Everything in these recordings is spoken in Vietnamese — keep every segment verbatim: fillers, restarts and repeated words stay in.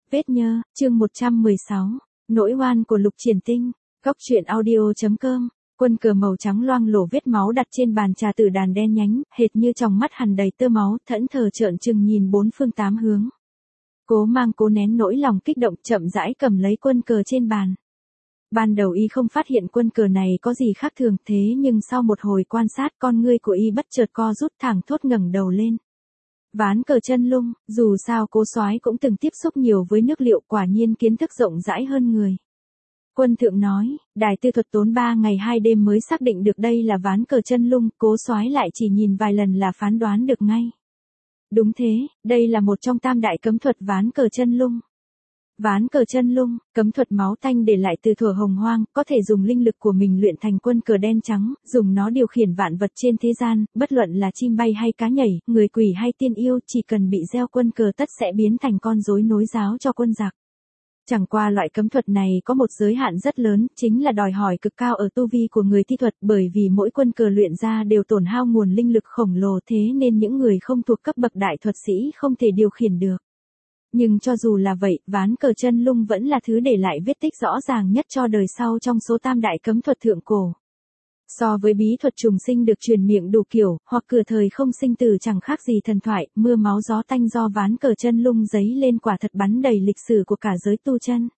Vết nhơ, chương một trăm mười sáu, nỗi oan của Lục Triển Tinh, góc truyện audio.com, quân cờ màu trắng loang lổ vết máu đặt trên bàn trà tử đàn đen nhánh, hệt như trong mắt hằn đầy tơ máu, thẫn thờ trợn trừng nhìn bốn phương tám hướng. Cố Mang cố nén nỗi lòng kích động, chậm rãi cầm lấy quân cờ trên bàn. Ban đầu y không phát hiện quân cờ này có gì khác thường, thế nhưng sau một hồi quan sát, con ngươi của y bất chợt co rút, thẳng thốt ngẩng đầu lên. Ván cờ chân lung, dù sao Cố Soái cũng từng tiếp xúc nhiều với nước liệu, quả nhiên kiến thức rộng rãi hơn người. Quân thượng nói, đài tư thuật tốn ba ngày hai đêm mới xác định được đây là ván cờ chân lung, Cố Soái lại chỉ nhìn vài lần là phán đoán được ngay. Đúng thế, đây là một trong tam đại cấm thuật ván cờ chân lung. Ván cờ chân lung, cấm thuật máu tanh để lại từ thuở hồng hoang, có thể dùng linh lực của mình luyện thành quân cờ đen trắng, dùng nó điều khiển vạn vật trên thế gian, bất luận là chim bay hay cá nhảy, người quỷ hay tiên yêu, chỉ cần bị gieo quân cờ tất sẽ biến thành con rối nối giáo cho quân giặc. Chẳng qua loại cấm thuật này có một giới hạn rất lớn, chính là đòi hỏi cực cao ở tu vi của người thi thuật, bởi vì mỗi quân cờ luyện ra đều tổn hao nguồn linh lực khổng lồ, thế nên những người không thuộc cấp bậc đại thuật sĩ không thể điều khiển được. Nhưng cho dù là vậy, ván cờ chân lung vẫn là thứ để lại vết tích rõ ràng nhất cho đời sau trong số tam đại cấm thuật thượng cổ. So với bí thuật trùng sinh được truyền miệng đủ kiểu, hoặc cửa thời không sinh tử chẳng khác gì thần thoại, mưa máu gió tanh do ván cờ chân lung giấy lên quả thật bắn đầy lịch sử của cả giới tu chân.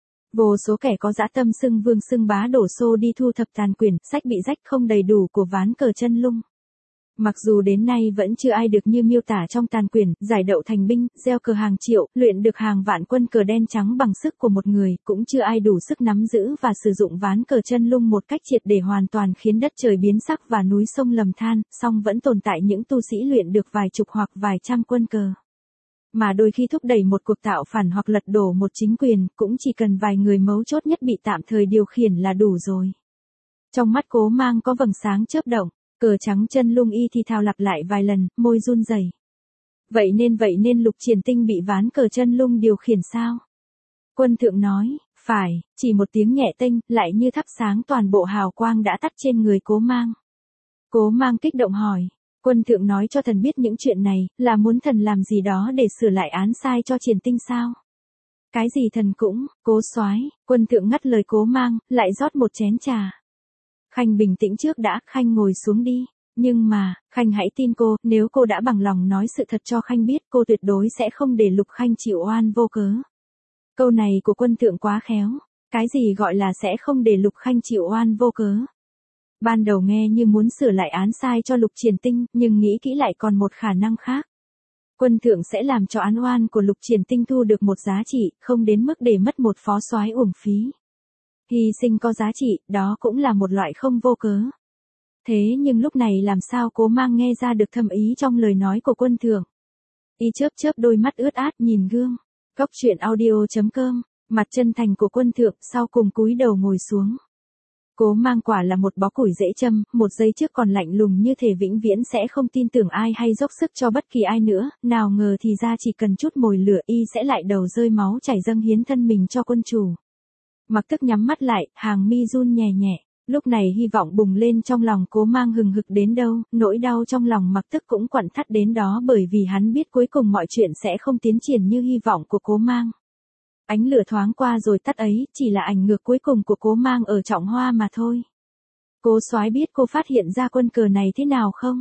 Vô số kẻ có dã tâm xưng vương xưng bá đổ xô đi thu thập tàn quyển, sách bị rách không đầy đủ của ván cờ chân lung. Mặc dù đến nay vẫn chưa ai được như miêu tả trong tàn quyển, giải đậu thành binh, gieo cờ hàng triệu, luyện được hàng vạn quân cờ đen trắng bằng sức của một người, cũng chưa ai đủ sức nắm giữ và sử dụng ván cờ chân lung một cách triệt để hoàn toàn khiến đất trời biến sắc và núi sông lầm than, song vẫn tồn tại những tu sĩ luyện được vài chục hoặc vài trăm quân cờ. Mà đôi khi thúc đẩy một cuộc tạo phản hoặc lật đổ một chính quyền, cũng chỉ cần vài người mấu chốt nhất bị tạm thời điều khiển là đủ rồi. Trong mắt Cố Mang có vầng sáng chớp động. Cờ trắng chân lung y thì thào lặp lại vài lần, môi run rẩy. Vậy nên vậy nên Lục Triển Tinh bị ván cờ chân lung điều khiển sao? Quân thượng nói, phải, chỉ một tiếng nhẹ tênh, lại như thắp sáng toàn bộ hào quang đã tắt trên người Cố Mang. Cố Mang kích động hỏi, quân thượng nói cho thần biết những chuyện này, là muốn thần làm gì đó để sửa lại án sai cho Triển Tinh sao? Cái gì thần cũng, Cố Soái, quân thượng ngắt lời Cố Mang, lại rót một chén trà. Khanh bình tĩnh trước đã, Khanh ngồi xuống đi. Nhưng mà, Khanh hãy tin cô, nếu cô đã bằng lòng nói sự thật cho Khanh biết, cô tuyệt đối sẽ không để Lục Khanh chịu oan vô cớ. Câu này của quân thượng quá khéo. Cái gì gọi là sẽ không để Lục Khanh chịu oan vô cớ? Ban đầu nghe như muốn sửa lại án sai cho Lục Triển Tinh, nhưng nghĩ kỹ lại còn một khả năng khác. Quân thượng sẽ làm cho án oan của Lục Triển Tinh thu được một giá trị, không đến mức để mất một phó soái uổng phí. Hy sinh có giá trị, đó cũng là một loại không vô cớ. Thế nhưng lúc này làm sao Cố Mang nghe ra được thâm ý trong lời nói của quân thượng. Y chớp chớp đôi mắt ướt át nhìn gương. Góc truyện audio.com, mặt chân thành của quân thượng sau cùng cúi đầu ngồi xuống. Cố Mang quả là một bó củi dễ châm, một giây trước còn lạnh lùng như thể vĩnh viễn sẽ không tin tưởng ai hay dốc sức cho bất kỳ ai nữa, nào ngờ thì ra chỉ cần chút mồi lửa y sẽ lại đầu rơi máu chảy dâng hiến thân mình cho quân chủ. Mặc Tức nhắm mắt lại, hàng mi run nhẹ nhẹ, lúc này hy vọng bùng lên trong lòng Cố Mang hừng hực đến đâu, nỗi đau trong lòng Mặc Tức cũng quặn thắt đến đó bởi vì hắn biết cuối cùng mọi chuyện sẽ không tiến triển như hy vọng của Cố Mang. Ánh lửa thoáng qua rồi tắt ấy, chỉ là ảnh ngược cuối cùng của Cố Mang ở Trọng Hoa mà thôi. Cố Soái biết cô phát hiện ra quân cờ này thế nào không?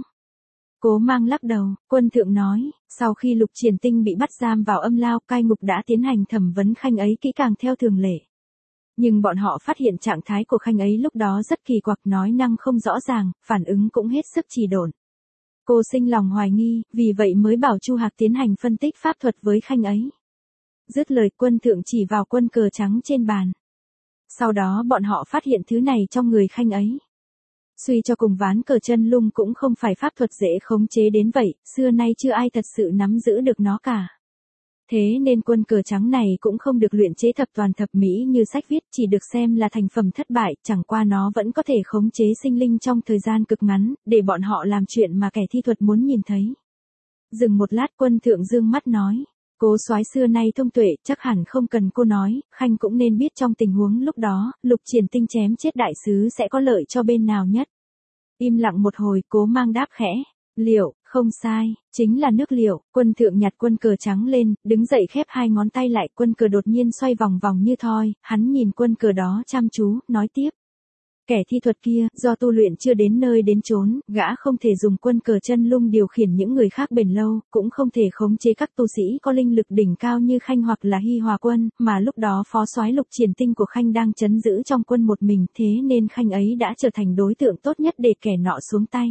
Cố Mang lắc đầu, quân thượng nói, sau khi Lục Triển Tinh bị bắt giam vào âm lao, cai ngục đã tiến hành thẩm vấn Khanh ấy kỹ càng theo thường lệ. Nhưng bọn họ phát hiện trạng thái của Khanh ấy lúc đó rất kỳ quặc, nói năng không rõ ràng, phản ứng cũng hết sức trì độn. Cô sinh lòng hoài nghi, vì vậy mới bảo Chu Hạc tiến hành phân tích pháp thuật với Khanh ấy. Dứt lời, quân thượng chỉ vào quân cờ trắng trên bàn. Sau đó bọn họ phát hiện thứ này trong người Khanh ấy. Suy cho cùng ván cờ chân lung cũng không phải pháp thuật dễ khống chế đến vậy, xưa nay chưa ai thật sự nắm giữ được nó cả. Thế nên quân cờ trắng này cũng không được luyện chế thập toàn thập mỹ như sách viết, chỉ được xem là thành phẩm thất bại, chẳng qua nó vẫn có thể khống chế sinh linh trong thời gian cực ngắn, để bọn họ làm chuyện mà kẻ thi thuật muốn nhìn thấy. Dừng một lát, quân thượng dương mắt nói, Cố Soái xưa nay thông tuệ, chắc hẳn không cần cô nói, Khanh cũng nên biết trong tình huống lúc đó, Lục Triển Tinh chém chết đại sứ sẽ có lợi cho bên nào nhất. Im lặng một hồi, Cố Mang đáp khẽ, liệu, Không sai, chính là nước liệu. Quân thượng nhặt quân cờ trắng lên, đứng dậy khép hai ngón tay lại, quân cờ đột nhiên xoay vòng vòng như thoi, hắn nhìn quân cờ đó chăm chú, nói tiếp. Kẻ thi thuật kia, do tu luyện chưa đến nơi đến chốn, gã không thể dùng quân cờ chân lung điều khiển những người khác bền lâu, cũng không thể khống chế các tu sĩ có linh lực đỉnh cao như Khanh hoặc là Hy Hòa Quân, mà lúc đó phó soái Lục Triển Tinh của Khanh đang trấn giữ trong quân một mình, thế nên Khanh ấy đã trở thành đối tượng tốt nhất để kẻ nọ xuống tay.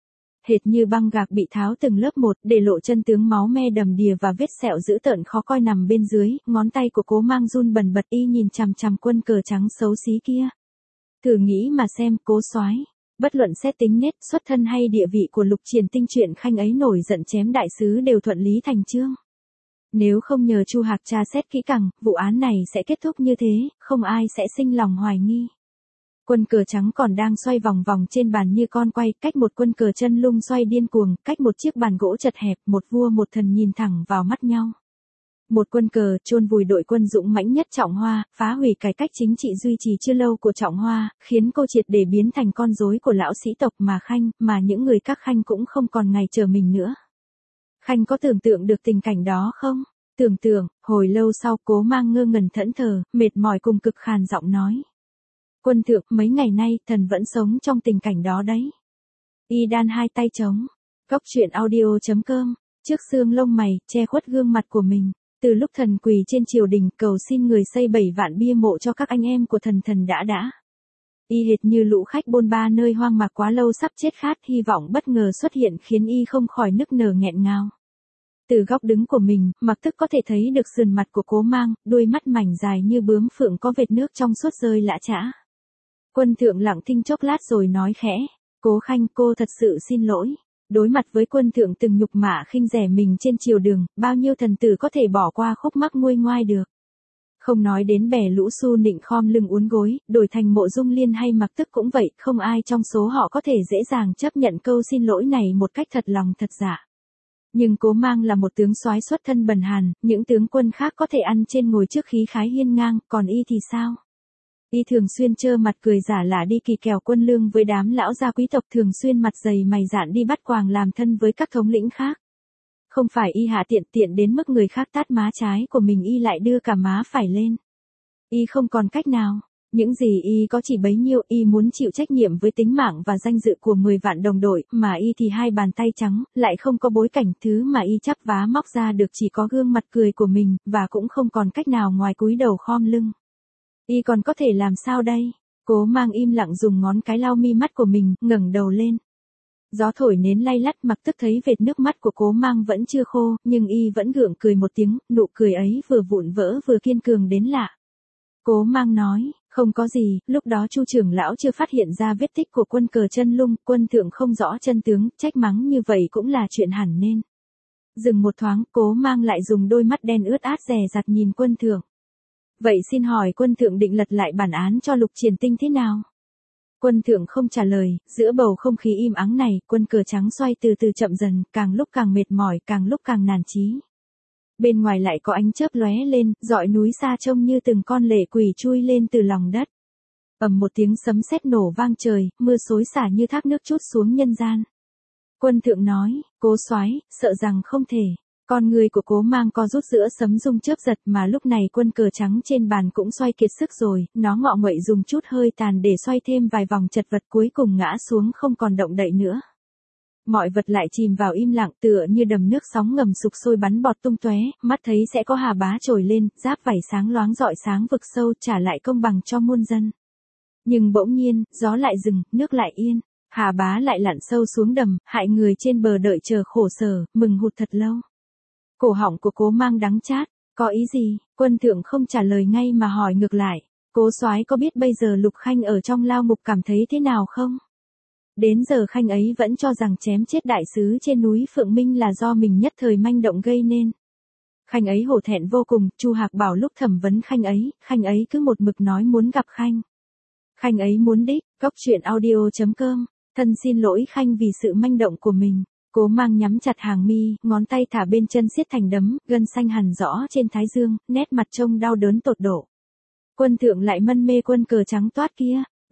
Hệt như băng gạc bị tháo từng lớp một, để lộ chân tướng máu me đầm đìa và vết sẹo dữ tợn khó coi nằm bên dưới, ngón tay của Cố Mang run bần bật, y nhìn chằm chằm quân cờ trắng xấu xí kia. Thử nghĩ mà xem, Cố soái, bất luận xét tính nết, xuất thân hay địa vị của Lục Triển Tinh, chuyện Khanh ấy nổi giận chém đại sứ đều thuận lý thành chương. Nếu không nhờ Chu Hạc tra xét kỹ càng, vụ án này sẽ kết thúc như thế, không ai sẽ sinh lòng hoài nghi. Quân cờ trắng còn đang xoay vòng vòng trên bàn như con quay, cách một quân cờ chân lung xoay điên cuồng, cách một chiếc bàn gỗ chật hẹp, một vua một thần nhìn thẳng vào mắt nhau. Một quân cờ chôn vùi đội quân dũng mãnh nhất Trọng Hoa, phá hủy cải cách chính trị duy trì chưa lâu của Trọng Hoa, khiến cô triệt để biến thành con rối của lão sĩ tộc mà Khanh, mà những người các Khanh cũng không còn ngày chờ mình nữa. Khanh có tưởng tượng được tình cảnh đó không? Tưởng tượng, hồi lâu sau Cố Mang ngơ ngẩn thẫn thờ, mệt mỏi cùng cực khàn giọng nói. Quân thượng, mấy ngày nay, thần vẫn sống trong tình cảnh đó đấy. Y đan hai tay trống. Góc truyện audio chấm com. Trước xương lông mày, che khuất gương mặt của mình. Từ lúc thần quỳ trên triều đình cầu xin người xây bảy vạn bia mộ cho các anh em của thần thần đã đã. Y hệt như lũ khách bôn ba nơi hoang mạc quá lâu sắp chết khát, hy vọng bất ngờ xuất hiện khiến y không khỏi nức nở nghẹn ngào. Từ góc đứng của mình, mặc tức có thể thấy được sườn mặt của Cố Mang, đuôi mắt mảnh dài như bướm phượng có vệt nước trong suốt rơi lã chã. Quân thượng lặng thinh chốc lát rồi nói khẽ, Cố Khanh, cô thật sự xin lỗi. Đối mặt với quân thượng từng nhục mạ khinh rẻ mình trên triều đường, bao nhiêu thần tử có thể bỏ qua khúc mắc nguôi ngoai được. Không nói đến bè lũ su nịnh khom lưng uốn gối, đổi thành Mộ Dung Liên hay Mặc Tức cũng vậy, không ai trong số họ có thể dễ dàng chấp nhận câu xin lỗi này một cách thật lòng thật dạ. Nhưng Cố Mang là một tướng soái xuất thân bần hàn, những tướng quân khác có thể ăn trên ngồi trước khí khái hiên ngang, còn y thì sao? Y thường xuyên trơ mặt cười giả lả đi kỳ kèo quân lương với đám lão gia quý tộc, thường xuyên mặt dày mày dạn đi bắt quàng làm thân với các thống lĩnh khác. Không phải y hạ tiện tiện đến mức người khác tát má trái của mình y lại đưa cả má phải lên. Y không còn cách nào. Những gì y có chỉ bấy nhiêu, y muốn chịu trách nhiệm với tính mạng và danh dự của mười vạn đồng đội, mà y thì hai bàn tay trắng, lại không có bối cảnh, thứ mà y chắp vá móc ra được chỉ có gương mặt cười của mình, và cũng không còn cách nào ngoài cúi đầu khom lưng. Y còn có thể làm sao đây? Cố Mang im lặng dùng ngón cái lau mi mắt của mình, ngẩng đầu lên. Gió thổi nến lay lắt, Mặc Tức thấy vệt nước mắt của Cố Mang vẫn chưa khô, nhưng y vẫn gượng cười một tiếng, nụ cười ấy vừa vụn vỡ vừa kiên cường đến lạ. Cố Mang nói, không có gì, lúc đó Chu trưởng lão chưa phát hiện ra vết tích của quân cờ chân lung, quân thượng không rõ chân tướng, trách mắng như vậy cũng là chuyện hẳn nên. Dừng một thoáng, Cố Mang lại dùng đôi mắt đen ướt át dè dặt nhìn quân thượng. Vậy xin hỏi quân thượng định lật lại bản án cho Lục Triển Tinh thế nào? Quân thượng không trả lời, giữa bầu không khí im ắng này, quân cờ trắng xoay từ từ chậm dần, càng lúc càng mệt mỏi, càng lúc càng nản chí. Bên ngoài lại có ánh chớp lóe lên, dọi núi xa trông như từng con lệ quỷ chui lên từ lòng đất. Ầm một tiếng sấm sét nổ vang trời, mưa xối xả như thác nước trút xuống nhân gian. Quân thượng nói, Cố soái, sợ rằng không thể. Con người của Cố Mang co rút giữa sấm rung chớp giật, mà lúc này quân cờ trắng trên bàn cũng xoay kiệt sức rồi, nó ngọ nguậy dùng chút hơi tàn để xoay thêm vài vòng chật vật, cuối cùng ngã xuống không còn động đậy nữa. Mọi vật lại chìm vào im lặng, tựa như đầm nước sóng ngầm sục sôi bắn bọt tung tóe, mắt thấy sẽ có Hà Bá trồi lên, giáp vảy sáng loáng rọi sáng vực sâu, trả lại công bằng cho muôn dân. Nhưng bỗng nhiên, gió lại dừng, nước lại yên, Hà Bá lại lặn sâu xuống đầm, hại người trên bờ đợi chờ khổ sở, mừng hụt thật lâu. Cổ họng của Cố Mang đắng chát, có ý gì? Quân thượng không trả lời ngay mà hỏi ngược lại, Cố soái có biết bây giờ Lục Khanh ở trong lao ngục cảm thấy thế nào không? Đến giờ Khanh ấy vẫn cho rằng chém chết đại sứ trên núi Phượng Minh là do mình nhất thời manh động gây nên. Khanh ấy hổ thẹn vô cùng, Chu Hạc bảo lúc thẩm vấn Khanh ấy, Khanh ấy cứ một mực nói muốn gặp Khanh. Khanh ấy muốn đích, góc truyện audio chấm com, thân xin lỗi Khanh vì sự manh động của mình. Cố Mang nhắm chặt hàng mi, ngón tay thả bên chân siết thành đấm, gân xanh hằn rõ trên thái dương, nét mặt trông đau đớn tột độ. Quân thượng lại mân mê quân cờ trắng toát kia,